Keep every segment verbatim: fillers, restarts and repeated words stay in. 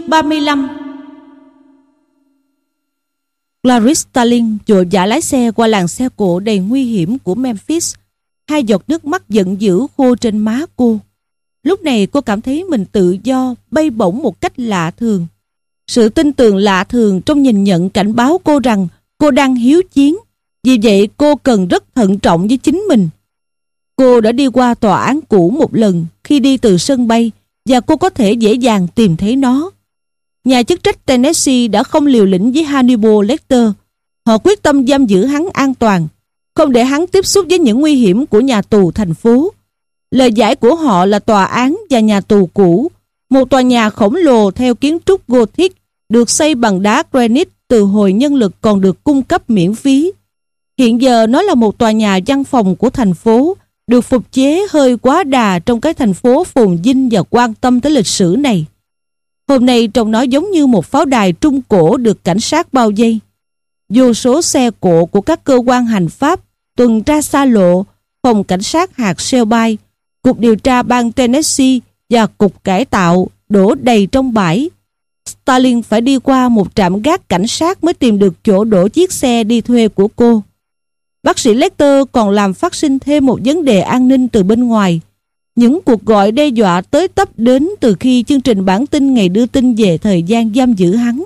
ba mươi lăm. Clarice Starling vội vã lái xe qua làng xe cộ đầy nguy hiểm của Memphis. Hai giọt nước mắt giận dữ khô trên má cô. Lúc này cô cảm thấy mình tự do, bay bổng một cách lạ thường. Sự tin tưởng lạ thường trong nhìn nhận cảnh báo cô rằng cô đang hiếu chiến. Vì vậy cô cần rất thận trọng với chính mình. Cô đã đi qua tòa án cũ một lần khi đi từ sân bay và cô có thể dễ dàng tìm thấy nó. Nhà chức trách Tennessee đã không liều lĩnh với Hannibal Lecter. Họ quyết tâm giam giữ hắn an toàn, không để hắn tiếp xúc với những nguy hiểm của nhà tù thành phố. Lời giải của họ là tòa án và nhà tù cũ, một tòa nhà khổng lồ theo kiến trúc Gothic được xây bằng đá granite từ hồi nhân lực còn được cung cấp miễn phí. Hiện giờ nó là một tòa nhà văn phòng của thành phố, được phục chế hơi quá đà trong cái thành phố phồn vinh và quan tâm tới lịch sử này. Hôm nay trông nó giống như một pháo đài trung cổ được cảnh sát bao vây. Vô số xe cộ của các cơ quan hành pháp, tuần tra xa lộ, phòng cảnh sát hạt Shelby, cục điều tra bang Tennessee và cục cải tạo đổ đầy trong bãi. Starling phải đi qua một trạm gác cảnh sát mới tìm được chỗ đổ chiếc xe đi thuê của cô. Bác sĩ Lecter còn làm phát sinh thêm một vấn đề an ninh từ bên ngoài. Những cuộc gọi đe dọa tới tấp đến từ khi chương trình bản tin ngày đưa tin về thời gian giam giữ hắn.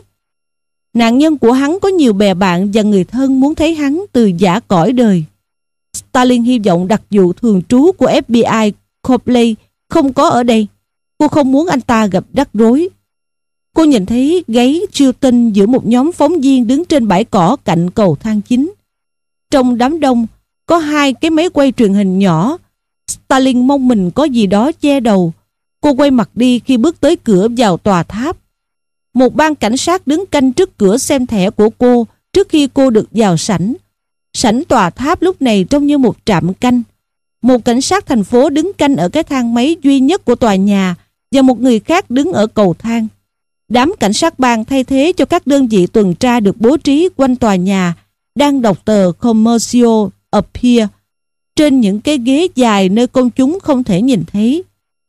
Nạn nhân của hắn có nhiều bè bạn và người thân muốn thấy hắn từ giã cõi đời. Starling hy vọng đặc vụ thường trú của ép bê i Copley không có ở đây. Cô không muốn anh ta gặp rắc rối. Cô nhìn thấy gáy Chilton giữa một nhóm phóng viên đứng trên bãi cỏ cạnh cầu thang chính. Trong đám đông có hai cái máy quay truyền hình nhỏ. Starling mong mình có gì đó che đầu. Cô quay mặt đi khi bước tới cửa vào tòa tháp. Một ban cảnh sát đứng canh trước cửa xem thẻ của cô trước khi cô được vào sảnh. Sảnh tòa tháp lúc này trông như một trạm canh. Một cảnh sát thành phố đứng canh ở cái thang máy duy nhất của tòa nhà và một người khác đứng ở cầu thang. Đám cảnh sát bang thay thế cho các đơn vị tuần tra được bố trí quanh tòa nhà đang đọc tờ Commercial Appeal trên những cái ghế dài nơi công chúng không thể nhìn thấy.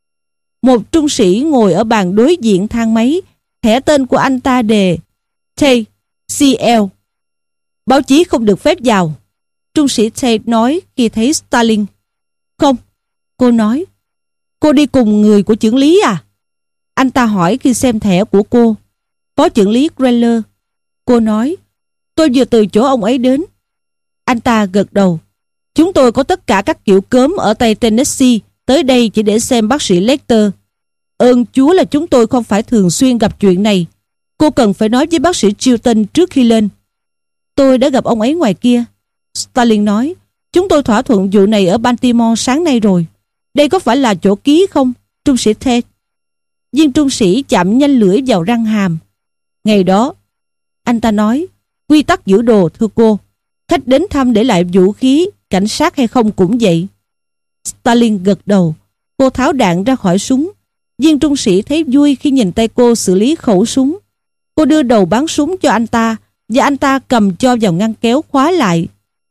Một trung sĩ ngồi ở bàn đối diện thang máy, thẻ tên của anh ta đề Tate xê lờ. Báo chí không được phép vào, trung sĩ Tate nói khi thấy Starling. Không, cô nói. Cô đi cùng người của chưởng lý à? Anh ta hỏi khi xem thẻ của cô. Phó chưởng lý Greller. Cô nói, tôi vừa từ chỗ ông ấy đến. Anh ta gật đầu. Chúng tôi có tất cả các kiểu cớm ở Tây Tennessee tới đây chỉ để xem bác sĩ Lecter. Ơn Chúa là chúng tôi không phải thường xuyên gặp chuyện này. Cô cần phải nói với bác sĩ Chilton trước khi lên. Tôi đã gặp ông ấy ngoài kia. Starling nói, chúng tôi thỏa thuận vụ này ở Baltimore sáng nay rồi. Đây có phải là chỗ ký không, trung sĩ Tate? Viên trung sĩ chạm nhanh lưỡi vào răng hàm. Ngày đó, anh ta nói, quy tắc giữ đồ thưa cô. Khách đến thăm để lại vũ khí, cảnh sát hay không cũng vậy. Starling gật đầu. Cô tháo đạn ra khỏi súng. Viên trung sĩ thấy vui khi nhìn tay cô xử lý khẩu súng. Cô đưa đầu bắn súng cho anh ta và anh ta cầm cho vào ngăn kéo khóa lại.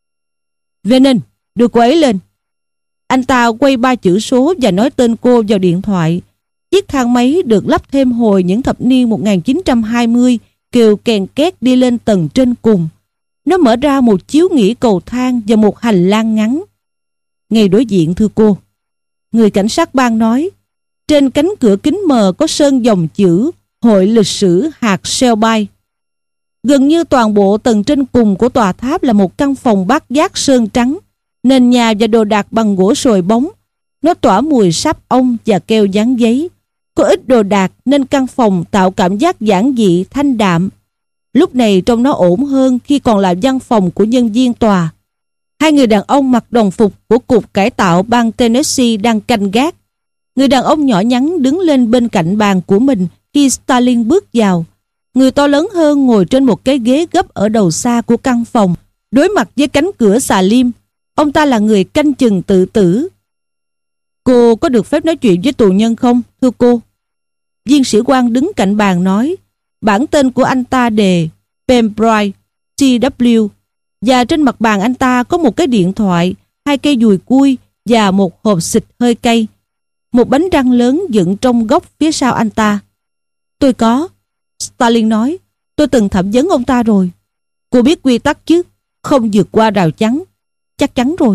Venon, đưa cô ấy lên. Anh ta quay ba chữ số và nói tên cô vào điện thoại. Chiếc thang máy được lắp thêm hồi những thập niên một nghìn chín trăm hai mươi kêu kèn két đi lên tầng trên cùng. Nó mở ra một chiếu nghỉ cầu thang và một hành lang ngắn. Ngay đối diện thưa cô. Người cảnh sát bang nói. Trên cánh cửa kính mờ có sơn dòng chữ Hội lịch sử hạt Shelby. Gần như toàn bộ tầng trên cùng của tòa tháp là một căn phòng bát giác sơn trắng. Nền nhà và đồ đạc bằng gỗ sồi bóng. Nó tỏa mùi sáp ong và keo dán giấy. Có ít đồ đạc nên căn phòng tạo cảm giác giản dị, thanh đạm. Lúc này trông nó ổn hơn khi còn là văn phòng của nhân viên tòa. Hai người đàn ông mặc đồng phục của cục cải tạo bang Tennessee đang canh gác. Người đàn ông nhỏ nhắn đứng lên bên cạnh bàn của mình khi Starling bước vào. Người to lớn hơn ngồi trên một cái ghế gấp ở đầu xa của căn phòng, đối mặt với cánh cửa xà lim. Ông ta là người canh chừng tự tử. Cô có được phép nói chuyện với tù nhân không, thưa cô? Viên sĩ quan đứng cạnh bàn nói. Bản tên của anh ta đề Pembroke tê vê và trên mặt bàn anh ta có một cái điện thoại, hai cây dùi cui và một hộp xịt hơi cay. Một bánh răng lớn dựng trong góc phía sau anh ta. Tôi có. Stalin nói. Tôi từng thẩm vấn ông ta rồi. Cô biết quy tắc chứ? Không vượt qua rào chắn. Chắc chắn rồi.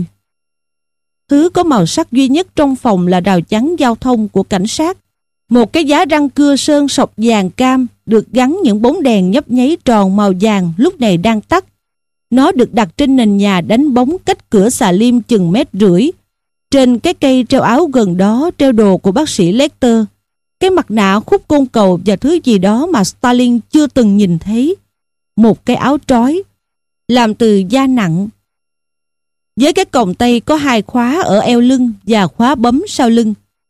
Thứ có màu sắc duy nhất trong phòng là rào chắn giao thông của cảnh sát. Một cái giá răng cưa sơn sọc vàng cam được gắn những bóng đèn nhấp nháy tròn màu vàng lúc này đang tắt. Nó được đặt trên nền nhà đánh bóng cách cửa xà lim chừng mét rưỡi. Trên cái cây treo áo gần đó treo đồ của bác sĩ Lecter, cái mặt nạ khúc côn cầu và thứ gì đó mà Stalin chưa từng nhìn thấy. Một cái áo trói làm từ da nặng, với cái còng tay có hai khóa ở eo lưng và khóa bấm sau lưng.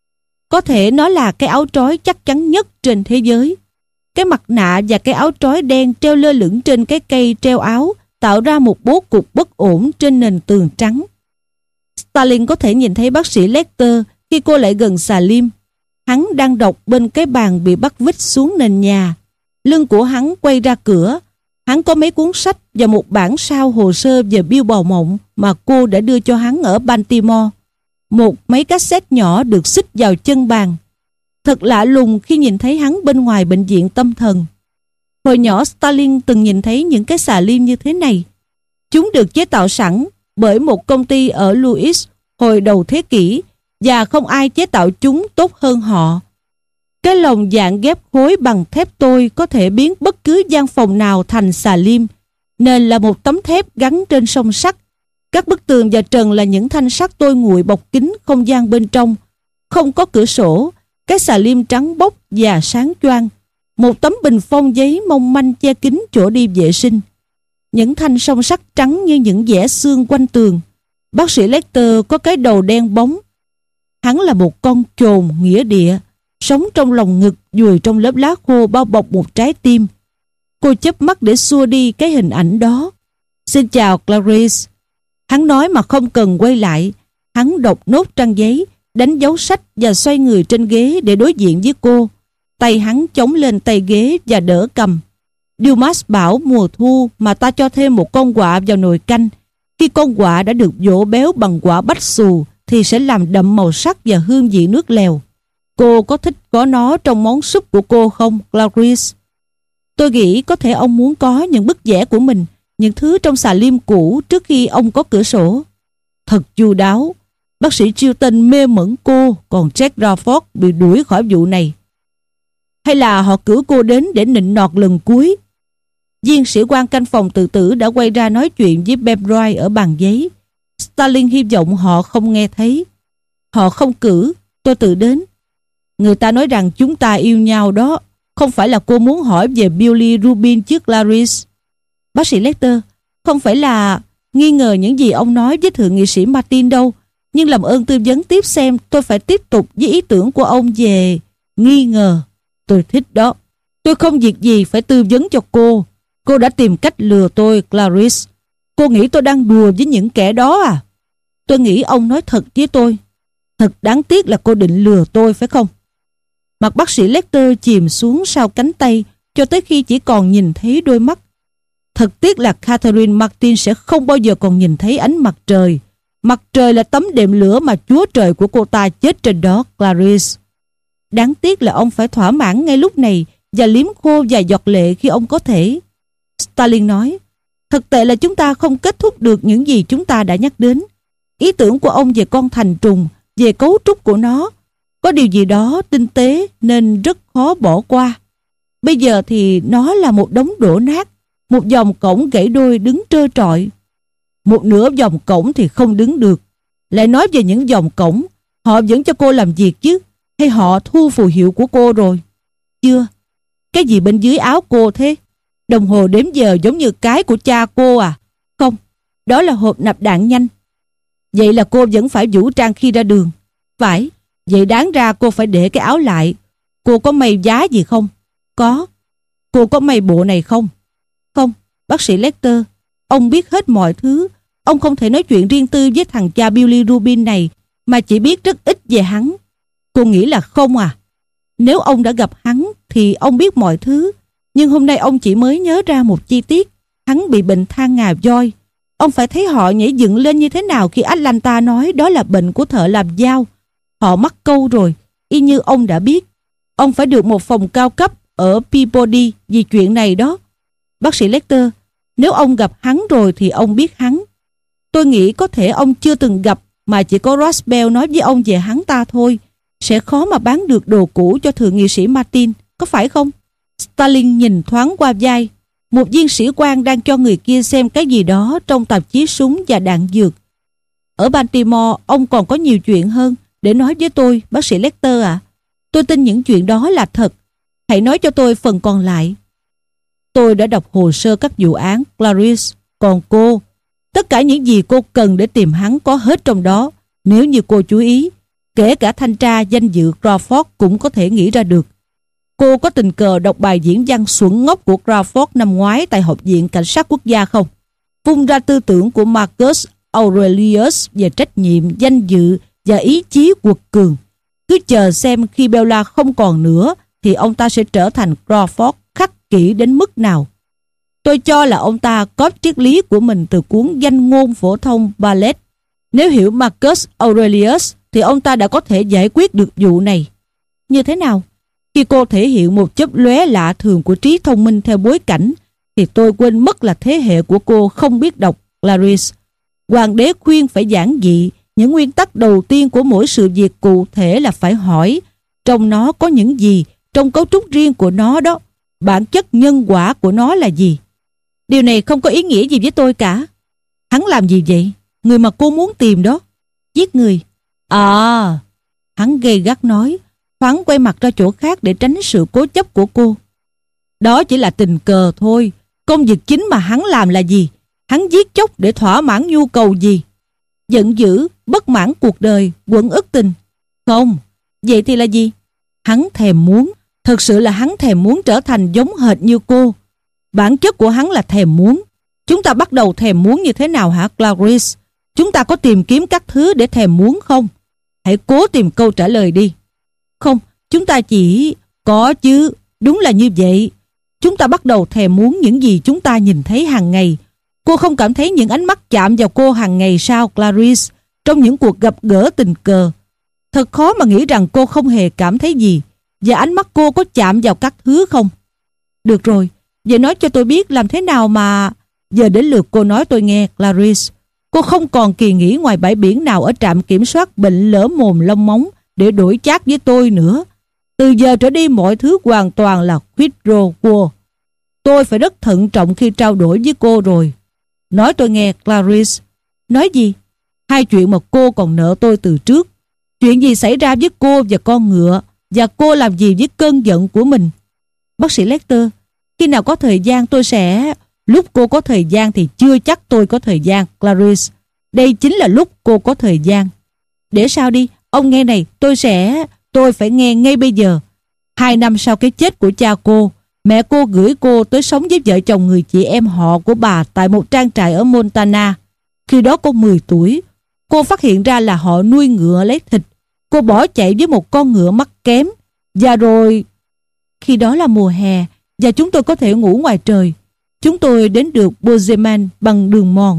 Có thể nó là cái áo trói chắc chắn nhất trên thế giới. Cái mặt nạ và cái áo trói đen treo lơ lửng trên cái cây treo áo tạo ra một bố cục bất ổn trên nền tường trắng. Stalin có thể nhìn thấy bác sĩ Lecter khi cô lại gần xà lim. Hắn đang đọc bên cái bàn bị bắt vít xuống nền nhà. Lưng của hắn quay ra cửa. Hắn có mấy cuốn sách và một bản sao hồ sơ về Bill Bào Mộng mà cô đã đưa cho hắn ở Baltimore. Một máy cassette nhỏ được xích vào chân bàn. Thật lạ lùng khi nhìn thấy hắn bên ngoài bệnh viện tâm thần. Hồi nhỏ Stalin từng nhìn thấy những cái xà lim như thế này. Chúng được chế tạo sẵn bởi một công ty ở Louis hồi đầu thế kỷ và không ai chế tạo chúng tốt hơn họ. Cái lồng dạng ghép khối bằng thép tôi có thể biến bất cứ gian phòng nào thành xà lim. Nền là một tấm thép gắn trên song sắt. Các bức tường và trần là những thanh sắt tôi nguội bọc kín không gian bên trong. Không có cửa sổ. Cái xà lim trắng bóc và sáng choang. Một tấm bình phong giấy mong manh che kín chỗ đi vệ sinh. Những thanh song sắt trắng như những vẽ xương quanh tường. Bác sĩ Lecter có cái đầu đen bóng. Hắn là một con chồn nghĩa địa, sống trong lòng ngực vùi trong lớp lá khô bao bọc một trái tim. Cô chớp mắt để xua đi cái hình ảnh đó. Xin chào Clarice. Hắn nói mà không cần quay lại. Hắn đọc nốt trang giấy, đánh dấu sách và xoay người trên ghế để đối diện với cô. Tay hắn chống lên tay ghế và đỡ cầm. Dumas bảo mùa thu mà ta cho thêm một con quạ vào nồi canh. Khi con quạ đã được dỗ béo bằng quả bách xù thì sẽ làm đậm màu sắc và hương vị nước lèo. Cô có thích có nó trong món súp của cô không, Clarice? Tôi nghĩ có thể ông muốn có những bức vẽ của mình, những thứ trong xà lim cũ trước khi ông có cửa sổ. Thật chu đáo. Bác sĩ Chilton mê mẩn cô, còn Jack Crawford bị đuổi khỏi vụ này. Hay là họ cử cô đến để nịnh nọt lần cuối? Viên sĩ quan canh phòng tự tử đã quay ra nói chuyện với Bemroy ở bàn giấy. Stalin hy vọng họ không nghe thấy. Họ không cử, tôi tự đến. Người ta nói rằng chúng ta yêu nhau đó. Không phải là cô muốn hỏi về Billy Rubin chứ, Clarice? Bác sĩ Lecter, không phải là nghi ngờ những gì ông nói với thượng nghị sĩ Martin đâu. Nhưng làm ơn tư vấn tiếp xem tôi phải tiếp tục với ý tưởng của ông về nghi ngờ. Tôi thích đó. Tôi không việc gì phải tư vấn cho cô. Cô đã tìm cách lừa tôi, Clarice. Cô nghĩ tôi đang đùa với những kẻ đó à? Tôi nghĩ ông nói thật với tôi. Thật đáng tiếc là cô định lừa tôi phải không? Mặt bác sĩ Lecter chìm xuống sau cánh tay cho tới khi chỉ còn nhìn thấy đôi mắt. Thật tiếc là Catherine Martin sẽ không bao giờ còn nhìn thấy ánh mặt trời. Mặt trời là tấm đệm lửa mà chúa trời của cô ta chết trên đó, Clarice. Đáng tiếc là ông phải thỏa mãn ngay lúc này và liếm khô vài giọt lệ khi ông có thể. Stalin nói, thực tệ là chúng ta không kết thúc được những gì chúng ta đã nhắc đến. Ý tưởng của ông về con thành trùng, về cấu trúc của nó, có điều gì đó tinh tế nên rất khó bỏ qua. Bây giờ thì nó là một đống đổ nát, một dòng cổng gãy đôi đứng trơ trọi. Một nửa dòng cổng thì không đứng được. Lại nói về những dòng cổng, họ vẫn cho cô làm việc chứ? Hay họ thu phù hiệu của cô rồi? Chưa. Cái gì bên dưới áo cô thế? Đồng hồ đếm giờ giống như cái của cha cô à? Không, đó là hộp nạp đạn nhanh. Vậy là cô vẫn phải vũ trang khi ra đường. Phải, vậy đáng ra cô phải để cái áo lại. Cô có may giá gì không? Có. Cô có may bộ này không? Không, bác sĩ Lecter, ông biết hết mọi thứ. Ông không thể nói chuyện riêng tư với thằng cha Billy Rubin này mà chỉ biết rất ít về hắn. Cô nghĩ là không à? Nếu ông đã gặp hắn thì ông biết mọi thứ. Nhưng hôm nay ông chỉ mới nhớ ra một chi tiết. Hắn bị bệnh than ngà voi. Ông phải thấy họ nhảy dựng lên như thế nào khi Atlanta nói đó là bệnh của thợ làm dao. Họ mắc câu rồi, y như ông đã biết. Ông phải được một phòng cao cấp ở Peabody vì chuyện này đó. Bác sĩ Lecter, nếu ông gặp hắn rồi thì ông biết hắn. Tôi nghĩ có thể ông chưa từng gặp mà chỉ có Roswell nói với ông về hắn ta thôi. Sẽ khó mà bán được đồ cũ cho thượng nghị sĩ Martin, có phải không? Stalin nhìn thoáng qua vai. Một viên sĩ quan đang cho người kia xem cái gì đó trong tạp chí súng và đạn dược. Ở Baltimore, ông còn có nhiều chuyện hơn để nói với tôi, bác sĩ Lecter ạ. À. Tôi tin những chuyện đó là thật. Hãy nói cho tôi phần còn lại. Tôi đã đọc hồ sơ các vụ án, Clarice. Còn cô, tất cả những gì cô cần để tìm hắn có hết trong đó. Nếu như cô chú ý, kể cả thanh tra danh dự Crawford cũng có thể nghĩ ra được. Cô có tình cờ đọc bài diễn văn xuẩn ngốc của Crawford năm ngoái tại Học viện Cảnh sát Quốc gia không? Vung ra tư tưởng của Marcus Aurelius về trách nhiệm, danh dự và ý chí quật cường. Cứ chờ xem khi Bella không còn nữa thì ông ta sẽ trở thành Crawford khắc kỷ đến mức nào. Tôi cho là ông ta có triết lý của mình từ cuốn danh ngôn phổ thông Ballet. Nếu hiểu Marcus Aurelius thì ông ta đã có thể giải quyết được vụ này. Như thế nào? Khi cô thể hiện một chớp lóe lạ thường của trí thông minh theo bối cảnh thì tôi quên mất là thế hệ của cô không biết đọc Clarice. Hoàng đế khuyên phải giản dị. Những nguyên tắc đầu tiên của mỗi sự việc cụ thể là phải hỏi trong nó có những gì, trong cấu trúc riêng của nó đó, bản chất nhân quả của nó là gì. Điều này không có ý nghĩa gì với tôi cả. Hắn làm gì vậy? Người mà cô muốn tìm đó. Giết người. À, hắn gay gắt nói, thoáng quay mặt ra chỗ khác để tránh sự cố chấp của cô. Đó chỉ là tình cờ thôi. Công việc chính mà hắn làm là gì? Hắn giết chóc để thỏa mãn nhu cầu gì? Giận dữ, bất mãn cuộc đời, quẫn ức tình. Không, vậy thì là gì? Hắn thèm muốn. Thật sự là hắn thèm muốn trở thành giống hệt như cô. Bản chất của hắn là thèm muốn. Chúng ta bắt đầu thèm muốn như thế nào hả Clarice? Chúng ta có tìm kiếm các thứ để thèm muốn không? Hãy cố tìm câu trả lời đi. Không, chúng ta chỉ... Có chứ, đúng là như vậy. Chúng ta bắt đầu thèm muốn những gì chúng ta nhìn thấy hàng ngày. Cô không cảm thấy những ánh mắt chạm vào cô hàng ngày sao Clarice? Trong những cuộc gặp gỡ tình cờ. Thật khó mà nghĩ rằng cô không hề cảm thấy gì. Và ánh mắt cô có chạm vào các thứ không? Được rồi, vậy nói cho tôi biết làm thế nào mà... Giờ đến lượt cô nói tôi nghe Clarice. Cô không còn kỳ nghỉ ngoài bãi biển nào ở trạm kiểm soát bệnh lở mồm lông móng để đổi chác với tôi nữa. Từ giờ trở đi mọi thứ hoàn toàn là quid pro quo. Tôi phải rất thận trọng khi trao đổi với cô rồi. Nói tôi nghe Clarice. Nói gì? Hai chuyện mà cô còn nợ tôi từ trước. Chuyện gì xảy ra với cô và con ngựa, và cô làm gì với cơn giận của mình? Bác sĩ Lecter, khi nào có thời gian tôi sẽ... Lúc cô có thời gian thì chưa chắc tôi có thời gian, Clarice. Đây chính là lúc cô có thời gian. Để sao đi, ông nghe này, tôi sẽ... Tôi phải nghe ngay bây giờ. Hai năm sau cái chết của cha cô, mẹ cô gửi cô tới sống với vợ chồng người chị em họ của bà tại một trang trại ở Montana. Khi đó cô mười tuổi. Cô phát hiện ra là họ nuôi ngựa lấy thịt. Cô bỏ chạy với một con ngựa mắt kém. Và rồi... Khi đó là mùa hè và chúng tôi có thể ngủ ngoài trời. Chúng tôi đến được Bozeman bằng đường mòn.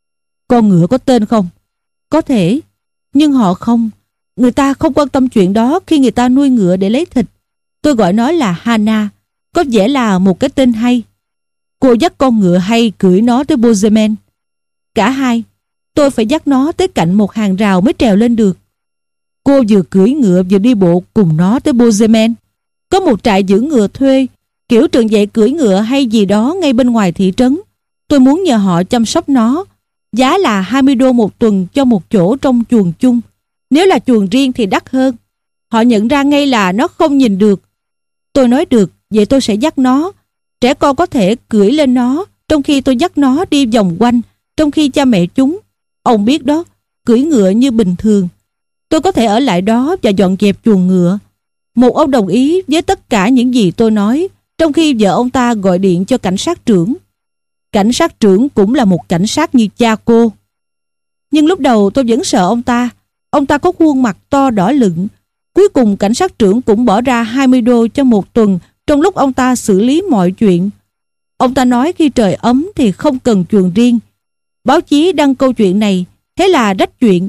Con ngựa có tên không? Có thể. Nhưng họ không. Người ta không quan tâm chuyện đó khi người ta nuôi ngựa để lấy thịt. Tôi gọi nó là Hannah. Có vẻ là một cái tên hay. Cô dắt con ngựa hay cưỡi nó tới Bozeman. Cả hai. Tôi phải dắt nó tới cạnh một hàng rào mới trèo lên được. Cô vừa cưỡi ngựa vừa đi bộ cùng nó tới Bozeman. Có một trại giữ ngựa thuê, kiểu trường dạy cưỡi ngựa hay gì đó ngay bên ngoài thị trấn. Tôi muốn nhờ họ chăm sóc nó. Giá là hai mươi đô một tuần cho một chỗ trong chuồng chung. Nếu là chuồng riêng thì đắt hơn. Họ nhận ra ngay là nó không nhìn được. Tôi nói được, vậy tôi sẽ dắt nó. Trẻ con có thể cưỡi lên nó, trong khi tôi dắt nó đi vòng quanh, trong khi cha mẹ chúng, ông biết đó, cưỡi ngựa như bình thường. Tôi có thể ở lại đó và dọn dẹp chuồng ngựa. Một ông đồng ý với tất cả những gì tôi nói, trong khi vợ ông ta gọi điện cho cảnh sát trưởng. Cảnh sát trưởng cũng là một cảnh sát như cha cô. Nhưng lúc đầu tôi vẫn sợ ông ta. Ông ta có khuôn mặt to đỏ lựng. Cuối cùng cảnh sát trưởng cũng bỏ ra hai mươi đô cho một tuần trong lúc ông ta xử lý mọi chuyện. Ông ta nói khi trời ấm thì không cần chuồng riêng. Báo chí đăng câu chuyện này, thế là rách chuyện.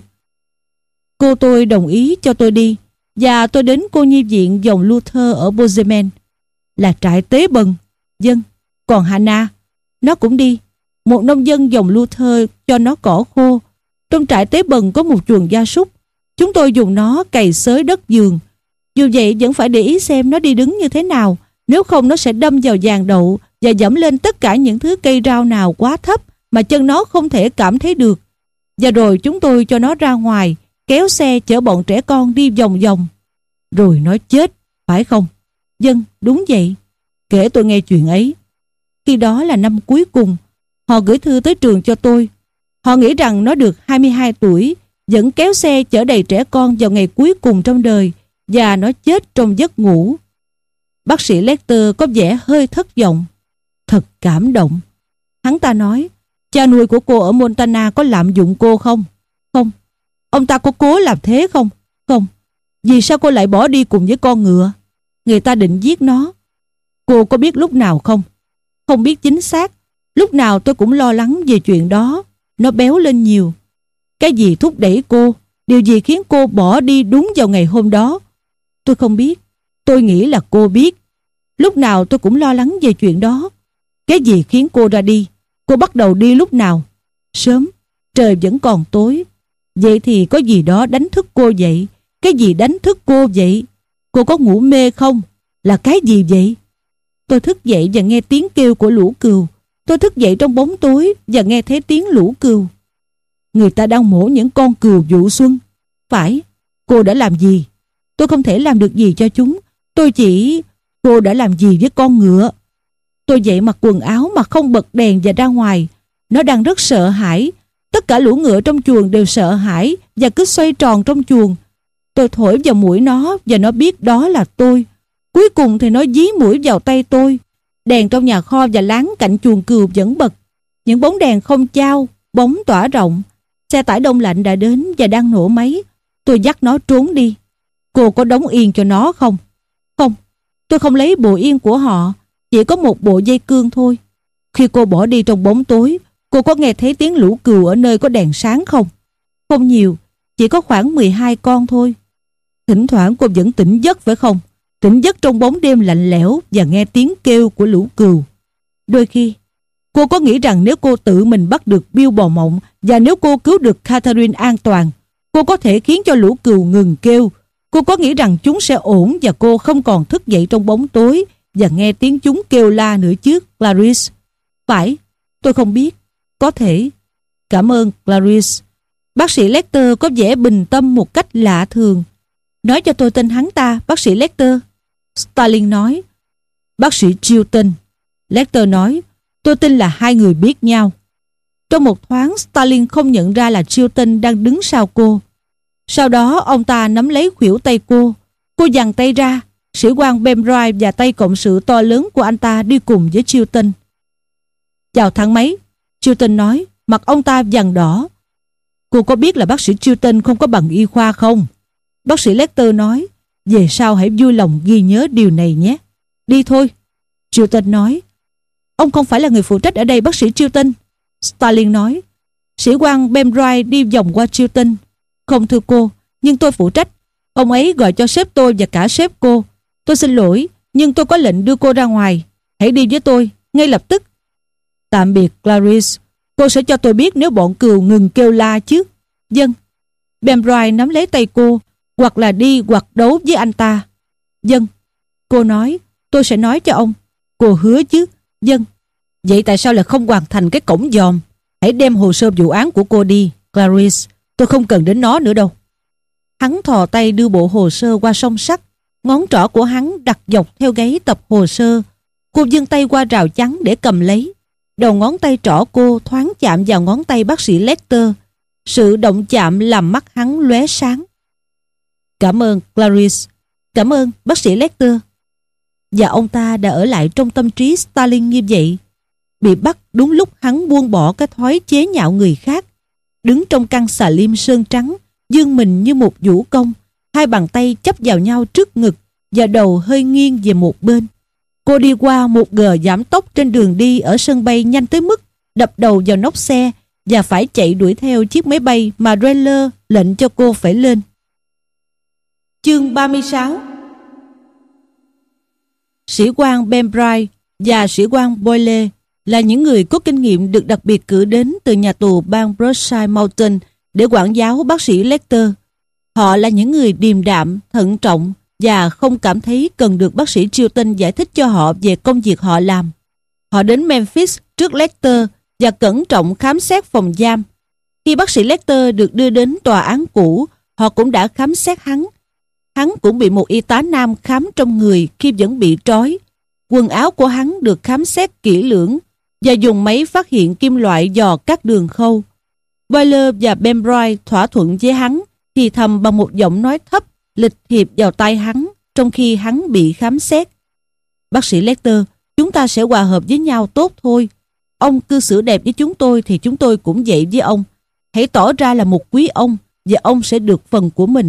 Cô tôi đồng ý cho tôi đi, và tôi đến cô nhi viện dòng Luther ở Bozeman. Là trại tế bần. Dân. Còn Hannah, nó cũng đi. Một nông dân dòng Luther cho nó cỏ khô. Trong trại tế bần có một chuồng gia súc. Chúng tôi dùng nó cày xới đất giường. Dù vậy vẫn phải để ý xem nó đi đứng như thế nào. Nếu không nó sẽ đâm vào giàn đậu và dẫm lên tất cả những thứ cây rau nào quá thấp mà chân nó không thể cảm thấy được. Và rồi chúng tôi cho nó ra ngoài, kéo xe chở bọn trẻ con đi vòng vòng. Rồi nó chết, phải không? Dân, đúng vậy. Kể tôi nghe chuyện ấy. Khi đó là năm cuối cùng. Họ gửi thư tới trường cho tôi. Họ nghĩ rằng nó được hai mươi hai tuổi, vẫn kéo xe chở đầy trẻ con vào ngày cuối cùng trong đời, và nó chết trong giấc ngủ. Bác sĩ Lecter có vẻ hơi thất vọng. Thật cảm động. Hắn ta nói, cha nuôi của cô ở Montana có lạm dụng cô không? Không. Ông ta có cố làm thế không? Không. Vì sao cô lại bỏ đi cùng với con ngựa? Người ta định giết nó. Cô có biết lúc nào không? Không biết chính xác. Lúc nào tôi cũng lo lắng về chuyện đó. Nó béo lên nhiều. Cái gì thúc đẩy cô? Điều gì khiến cô bỏ đi đúng vào ngày hôm đó? Tôi không biết. Tôi nghĩ là cô biết. Lúc nào tôi cũng lo lắng về chuyện đó. Cái gì khiến cô ra đi? Cô bắt đầu đi lúc nào? Sớm. Trời vẫn còn tối. Vậy thì có gì đó đánh thức cô dậy? Cái gì đánh thức cô vậy? Cô có ngủ mê không? Là cái gì vậy? Tôi thức dậy và nghe tiếng kêu của lũ cừu. Tôi thức dậy trong bóng tối và nghe thấy tiếng lũ cừu. Người ta đang mổ những con cừu vụ xuân. Phải. Cô đã làm gì? Tôi không thể làm được gì cho chúng. Tôi chỉ... Cô đã làm gì với con ngựa? Tôi dậy mặc quần áo mà không bật đèn và ra ngoài. Nó đang rất sợ hãi. Tất cả lũ ngựa trong chuồng đều sợ hãi và cứ xoay tròn trong chuồng. Tôi thổi vào mũi nó và nó biết đó là tôi. Cuối cùng thì nó dí mũi vào tay tôi. Đèn trong nhà kho và láng cạnh chuồng cừu vẫn bật. Những bóng đèn không chao, bóng tỏa rộng. Xe tải đông lạnh đã đến và đang nổ máy. Tôi dắt nó trốn đi. Cô có đóng yên cho nó không? Không, tôi không lấy bộ yên của họ. Chỉ có một bộ dây cương thôi. Khi cô bỏ đi trong bóng tối, cô có nghe thấy tiếng lũ cừu ở nơi có đèn sáng không? Không nhiều, chỉ có khoảng mười hai con thôi. Thỉnh thoảng cô vẫn tỉnh giấc phải không? Tỉnh giấc trong bóng đêm lạnh lẽo và nghe tiếng kêu của lũ cừu. Đôi khi, cô có nghĩ rằng nếu cô tự mình bắt được Bill bò mộng và nếu cô cứu được Catherine an toàn, cô có thể khiến cho lũ cừu ngừng kêu. Cô có nghĩ rằng chúng sẽ ổn và cô không còn thức dậy trong bóng tối và nghe tiếng chúng kêu la nữa chứ, Clarice? Phải, tôi không biết. Có thể. Cảm ơn, Clarice. Bác sĩ Lecter có vẻ bình tâm một cách lạ thường. Nói cho tôi tên hắn ta, bác sĩ Lecter. Starling nói. Bác sĩ Chilton. Lecter nói. Tôi tin là hai người biết nhau. Trong một thoáng, Starling không nhận ra là Chilton đang đứng sau cô. Sau đó ông ta nắm lấy khuỷu tay cô. Cô giằng tay ra. Sĩ quan Bembroy và tay cộng sự to lớn của anh ta đi cùng với Chilton. Chào thang máy, Chilton nói. Mặt ông ta vằn đỏ. Cô có biết là bác sĩ Chilton không có bằng y khoa không? Bác sĩ Lecter nói. Về sau hãy vui lòng ghi nhớ điều này nhé. Đi thôi, Chilton nói. Ông không phải là người phụ trách ở đây, bác sĩ Chilton. Starling nói. Sĩ quan Bembroy đi vòng qua Chilton. Không thưa cô, nhưng tôi phụ trách. Ông ấy gọi cho sếp tôi và cả sếp cô. Tôi xin lỗi, nhưng tôi có lệnh đưa cô ra ngoài. Hãy đi với tôi, ngay lập tức. Tạm biệt, Clarice. Cô sẽ cho tôi biết nếu bọn cừu ngừng kêu la chứ. Vâng. Bembroy nắm lấy tay cô, hoặc là đi hoặc đấu với anh ta. Vâng. Cô nói, tôi sẽ nói cho ông. Cô hứa chứ? Vâng. Vậy tại sao lại không hoàn thành cái cổng dòm? Hãy đem hồ sơ vụ án của cô đi, Clarice. Tôi không cần đến nó nữa đâu. Hắn thò tay đưa bộ hồ sơ qua song sắt. Ngón trỏ của hắn đặt dọc theo gáy tập hồ sơ. Cô giương tay qua rào chắn để cầm lấy. Đầu ngón tay trỏ cô thoáng chạm vào ngón tay bác sĩ Lecter. Sự động chạm làm mắt hắn lóe sáng. Cảm ơn, Clarice. Cảm ơn, bác sĩ Lecter. Và ông ta đã ở lại trong tâm trí Starling như vậy. Bị bắt đúng lúc hắn buông bỏ cái thói chế nhạo người khác. Đứng trong căn xà lim sơn trắng, dương mình như một vũ công, hai bàn tay chấp vào nhau trước ngực và đầu hơi nghiêng về một bên. Cô đi qua một gờ giảm tốc trên đường đi ở sân bay nhanh tới mức đập đầu vào nóc xe và phải chạy đuổi theo chiếc máy bay mà Reller lệnh cho cô phải lên. Chương ba mươi sáu. sĩ quan Ben Bright và sĩ quan Boyle là những người có kinh nghiệm được đặc biệt cử đến từ nhà tù bang Broadside Mountain để quản giáo bác sĩ Lecter. Họ là những người điềm đạm, thận trọng và không cảm thấy cần được bác sĩ Chilton giải thích cho họ về công việc họ làm. Họ đến Memphis trước Lecter và cẩn trọng khám xét phòng giam. Khi bác sĩ Lecter được đưa đến tòa án cũ, họ cũng đã khám xét hắn. Hắn cũng bị một y tá nam khám trong người khi vẫn bị trói. Quần áo của hắn được khám xét kỹ lưỡng và dùng máy phát hiện kim loại dò các đường khâu. Boyle và Ben Bright thỏa thuận với hắn, thì thầm bằng một giọng nói thấp, lịch thiệp vào tai hắn trong khi hắn bị khám xét. Bác sĩ Lecter, chúng ta sẽ hòa hợp với nhau tốt thôi. Ông cư xử đẹp với chúng tôi thì chúng tôi cũng vậy với ông. Hãy tỏ ra là một quý ông và ông sẽ được phần của mình.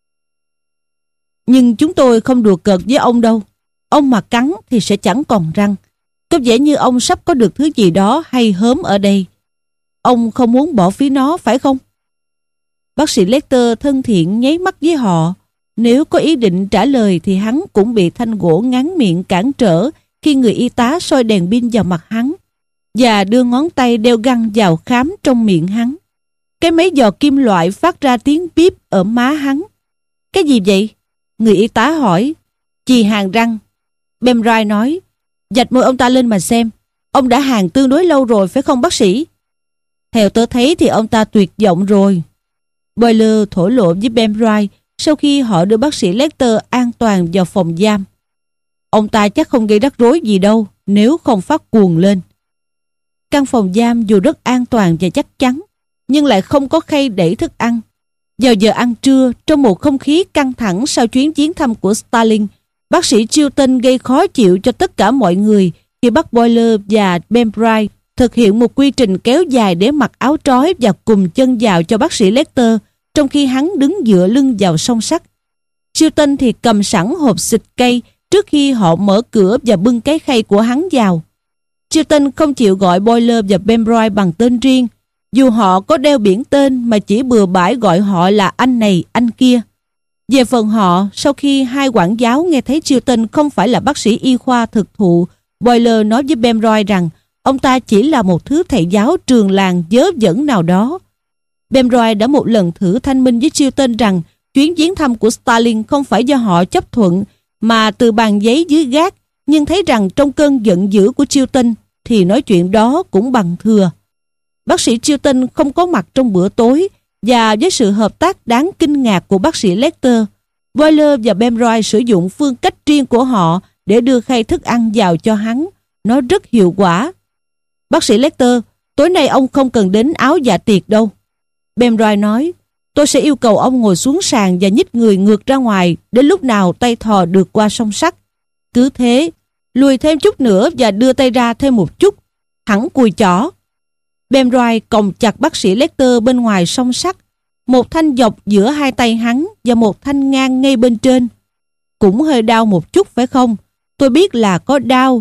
Nhưng chúng tôi không đùa cợt với ông đâu. Ông mà cắn thì sẽ chẳng còn răng. Có vẻ như ông sắp có được thứ gì đó hay hớm ở đây. Ông không muốn bỏ phí nó phải không? Bác sĩ Lecter thân thiện nháy mắt với họ. Nếu có ý định trả lời thì hắn cũng bị thanh gỗ ngắn miệng cản trở khi người y tá soi đèn pin vào mặt hắn và đưa ngón tay đeo găng vào khám trong miệng hắn. Cái máy dò kim loại phát ra tiếng bíp ở má hắn. Cái gì vậy? Người y tá hỏi. Chì hàn răng. Ben Bright nói. Vạch môi ông ta lên mà xem. Ông đã hàn tương đối lâu rồi phải không bác sĩ? Theo tớ thấy thì ông ta tuyệt vọng rồi. Boyle thổ lộ với Ben Bright sau khi họ đưa bác sĩ Lecter an toàn vào phòng giam. Ông ta chắc không gây rắc rối gì đâu nếu không phát cuồng lên. Căn phòng giam dù rất an toàn và chắc chắn, nhưng lại không có khay đẩy thức ăn. Vào giờ ăn trưa, trong một không khí căng thẳng sau chuyến viếng thăm của Stalin, bác sĩ Chilton gây khó chịu cho tất cả mọi người khi bắt Boyle và Ben Bright thực hiện một quy trình kéo dài để mặc áo trói và cùm chân vào cho bác sĩ Lecter, trong khi hắn đứng dựa lưng vào song sắt. Chilton thì cầm sẵn hộp xịt cây trước khi họ mở cửa và bưng cái khay của hắn vào. Chilton không chịu gọi Boyle và Ben Bright bằng tên riêng, dù họ có đeo biển tên mà chỉ bừa bãi gọi họ là anh này, anh kia. Về phần họ, sau khi hai quản giáo nghe thấy Chilton không phải là bác sĩ y khoa thực thụ, Boyle nói với Ben Bright rằng ông ta chỉ là một thứ thầy giáo trường làng dớ dẫn nào đó. Ben Bright đã một lần thử thanh minh với Chilton rằng chuyến viếng thăm của Stalin không phải do họ chấp thuận mà từ bàn giấy dưới gác, nhưng thấy rằng trong cơn giận dữ của Chilton thì nói chuyện đó cũng bằng thừa. Bác sĩ Chilton không có mặt trong bữa tối, và với sự hợp tác đáng kinh ngạc của bác sĩ Lecter, Boyle và Ben Bright sử dụng phương cách riêng của họ để đưa khay thức ăn vào cho hắn. Nó rất hiệu quả. Bác sĩ Lecter, tối nay ông không cần đến áo dạ tiệc đâu. Ben Bright nói, tôi sẽ yêu cầu ông ngồi xuống sàn và nhích người ngược ra ngoài đến lúc nào tay thò được qua song sắt. Cứ thế, lùi thêm chút nữa và đưa tay ra thêm một chút, thẳng cùi chỏ. Ben Bright còng chặt bác sĩ Lecter bên ngoài song sắt, một thanh dọc giữa hai tay hắn và một thanh ngang ngay bên trên. Cũng hơi đau một chút phải không? Tôi biết là có đau